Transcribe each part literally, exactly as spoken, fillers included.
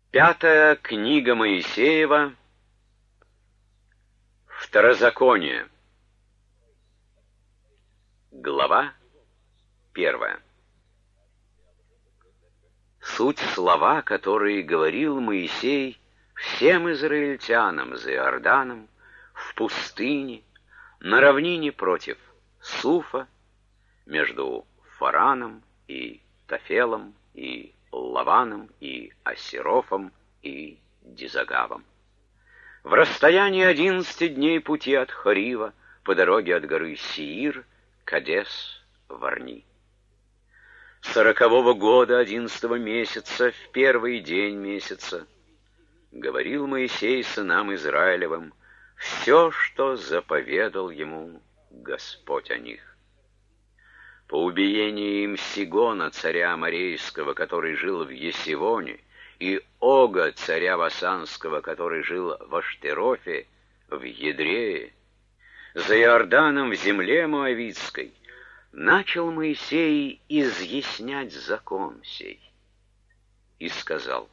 Пятая книга Моисеева, Второзаконие. Глава первая. Суть слова, которые говорил Моисей всем израильтянам за Иорданом, в пустыне, на равнине против Суфа, между Фараном и Тофелом, и Лаваном, и Асерофом, и Дизагавом. В расстоянии одиннадцати дней пути от Хорива, по дороге от горы Сеир, Кадес, Варни. Сорокового года, одиннадцатого месяца, в первый день месяца, говорил Моисей сынам Израилевым все, что заповедал ему Господь о них. По убиении им Сигона, царя Аморейского, который жил в Есивоне, и Ога, царя Васанского, который жил в Аштерофе, в Едрее, за Иорданом в земле Моавитской, начал Моисей изъяснять закон сей. И сказал: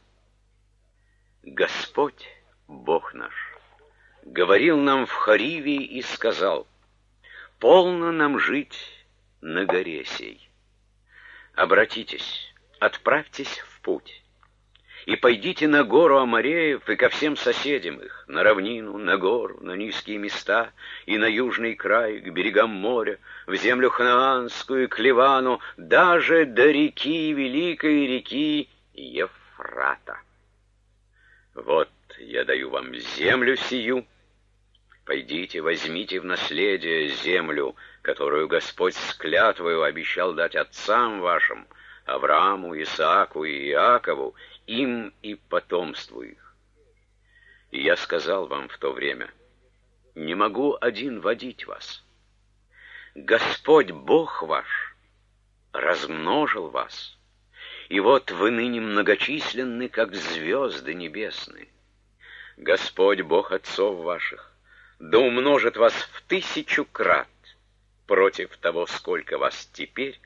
Господь, Бог наш, говорил нам в Хориве и сказал: полно нам жить на горе сей. Обратитесь, отправьтесь в путь, и пойдите на гору Амореев и ко всем соседям их, на равнину, на гору, на низкие места и на южный край, к берегам моря, в землю ханаанскую, к Ливану, даже до реки, великой реки Ефрата. Вот я даю вам землю сию. Пойдите, возьмите в наследие землю, которую Господь с клятвою обещал дать отцам вашим, Аврааму, Исааку и Иакову, им и потомству их. И я сказал вам в то время: не могу один водить вас. Господь Бог ваш размножил вас, и вот вы ныне многочисленны, как звезды небесные. Господь Бог отцов ваших да умножит вас в тысячу крат против того, сколько вас теперь,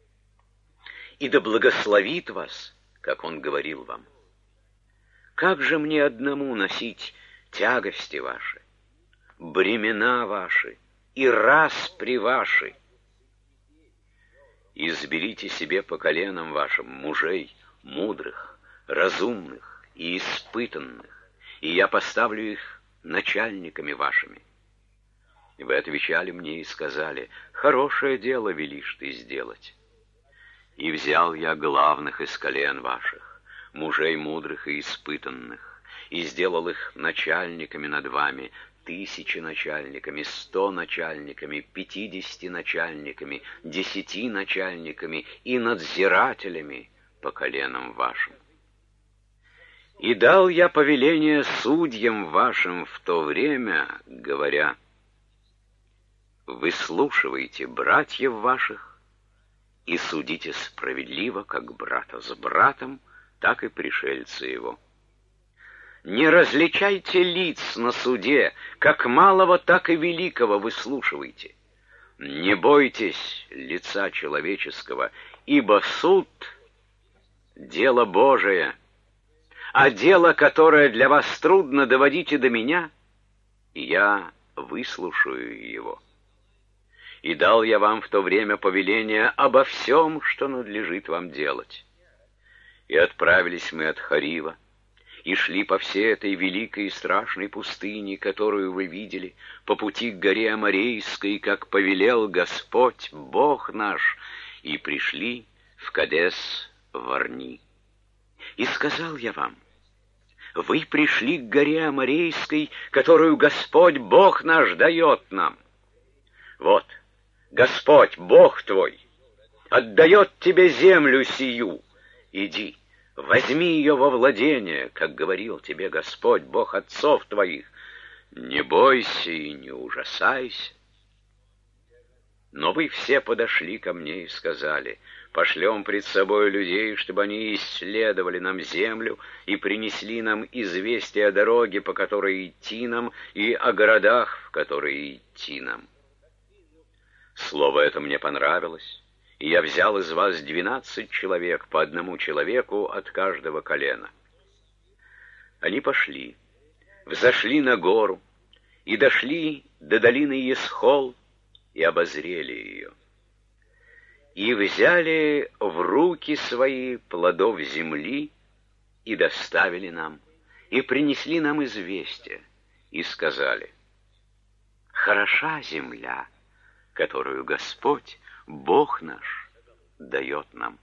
и да благословит вас, как Он говорил вам. Как же мне одному носить тягости ваши, бремена ваши и распри ваши? Изберите себе по коленам вашим мужей мудрых, разумных и испытанных, и я поставлю их начальниками вашими. И вы отвечали мне и сказали: хорошее дело велишь ты сделать. И взял я главных из колен ваших, мужей мудрых и испытанных, и сделал их начальниками над вами, тысячи начальниками, сто начальниками, пятидесяти начальниками, десяти начальниками и надзирателями по коленам вашим. И дал я повеление судьям вашим в то время, говоря: выслушивайте братьев ваших и судите справедливо, как брата с братом, так и пришельца его. Не различайте лиц на суде, как малого, так и великого выслушивайте. Не бойтесь лица человеческого, ибо суд — дело Божие, а дело, которое для вас трудно, доводите до меня, и я выслушаю его. И дал я вам в то время повеление обо всем, что надлежит вам делать. И отправились мы от Хорива, и шли по всей этой великой и страшной пустыне, которую вы видели, по пути к горе Аморейской, как повелел Господь, Бог наш, и пришли в Кадес-Варни. И сказал я вам: вы пришли к горе Аморейской, которую Господь Бог наш дает нам. Вот, Господь Бог твой отдает тебе землю сию. Иди, возьми ее во владение, как говорил тебе Господь Бог отцов твоих. Не бойся и не ужасайся. Но вы все подошли ко мне и сказали: пошлем пред собой людей, чтобы они исследовали нам землю и принесли нам известие о дороге, по которой идти нам, и о городах, в которые идти нам. Слово это мне понравилось, и я взял из вас двенадцать человек, по одному человеку от каждого колена. Они пошли, взошли на гору и дошли до долины Есхол и обозрели ее. И взяли в руки свои плодов земли и доставили нам, и принесли нам известие, и сказали: хороша земля, которую Господь, Бог наш, дает нам.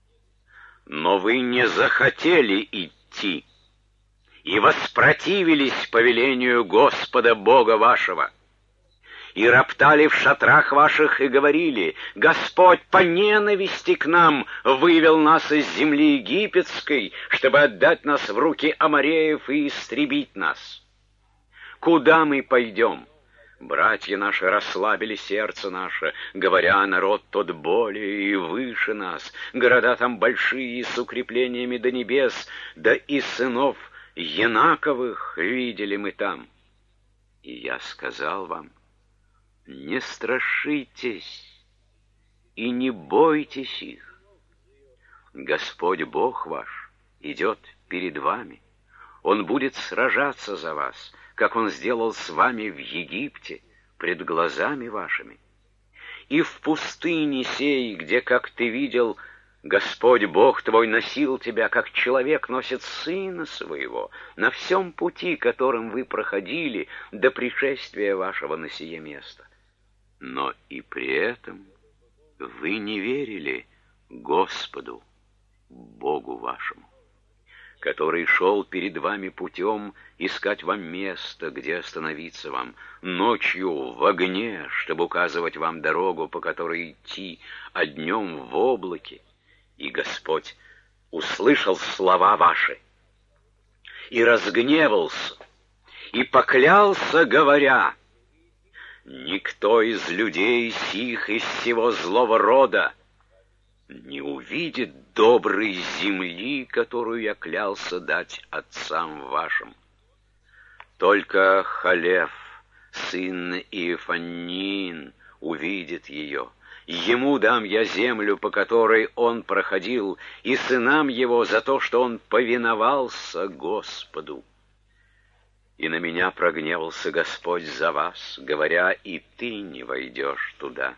Но вы не захотели идти и воспротивились повелению Господа Бога вашего, и роптали в шатрах ваших и говорили: Господь по ненависти к нам вывел нас из земли египетской, чтобы отдать нас в руки амореев и истребить нас. Куда мы пойдем? Братья наши расслабили сердце наше, говоря: народ тот более и выше нас, города там большие, с укреплениями до небес, да и сынов Янаковых видели мы там. И я сказал вам: не страшитесь и не бойтесь их. Господь Бог ваш идет перед вами. Он будет сражаться за вас, как Он сделал с вами в Египте, пред глазами вашими. И в пустыне сей, где, как ты видел, Господь Бог твой носил тебя, как человек носит сына своего, на всем пути, которым вы проходили до пришествия вашего на сие место. Но и при этом вы не верили Господу, Богу вашему, который шел перед вами путем искать вам место, где остановиться вам, ночью в огне, чтобы указывать вам дорогу, по которой идти, а днем в облаке. И Господь услышал слова ваши и разгневался, и поклялся, говоря: никто из людей сих из всего злого рода не увидит доброй земли, которую я клялся дать отцам вашим. Только Халев, сын Иефаннин, увидит ее. Ему дам я землю, по которой он проходил, и сынам его за то, что он повиновался Господу. И на меня прогневался Господь за вас, говоря: и ты не войдешь туда.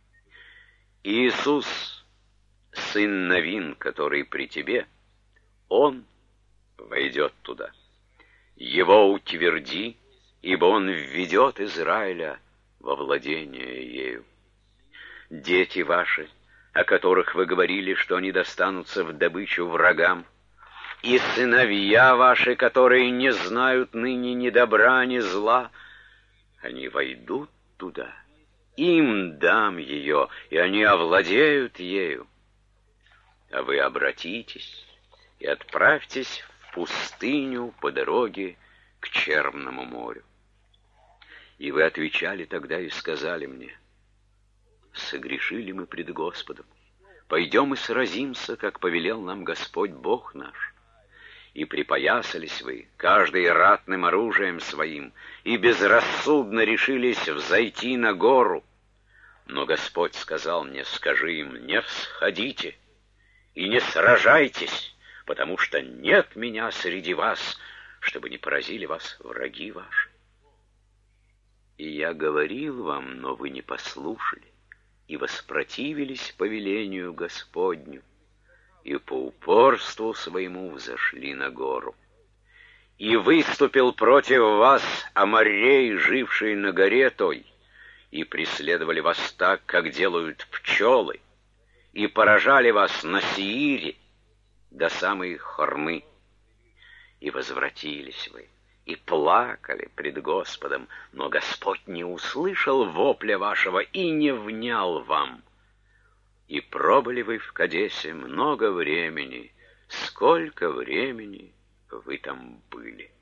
Иисус, сын Навин, который при тебе, он войдет туда. Его утверди, ибо он введет Израиля во владение ею. Дети ваши, о которых вы говорили, что они достанутся в добычу врагам, и сыновья ваши, которые не знают ныне ни добра, ни зла, они войдут туда. Им дам ее, и они овладеют ею. А вы обратитесь и отправьтесь в пустыню по дороге к Черному морю. И вы отвечали тогда и сказали мне: согрешили мы пред Господом, пойдем и сразимся, как повелел нам Господь Бог наш. И припоясались вы, каждый ратным оружием своим, и безрассудно решились взойти на гору. Но Господь сказал мне: скажи им: не всходите и не сражайтесь, потому что нет меня среди вас, чтобы не поразили вас враги ваши. И я говорил вам, но вы не послушали, и воспротивились повелению Господню, и по упорству своему взошли на гору. И выступил против вас Аморей, живший на горе той, и преследовали вас так, как делают пчелы, и поражали вас на Сеире до самой Хормы. И возвратились вы, и плакали пред Господом, но Господь не услышал вопля вашего и не внял вам. И пробыли вы в Кадесе много времени, сколько времени вы там были.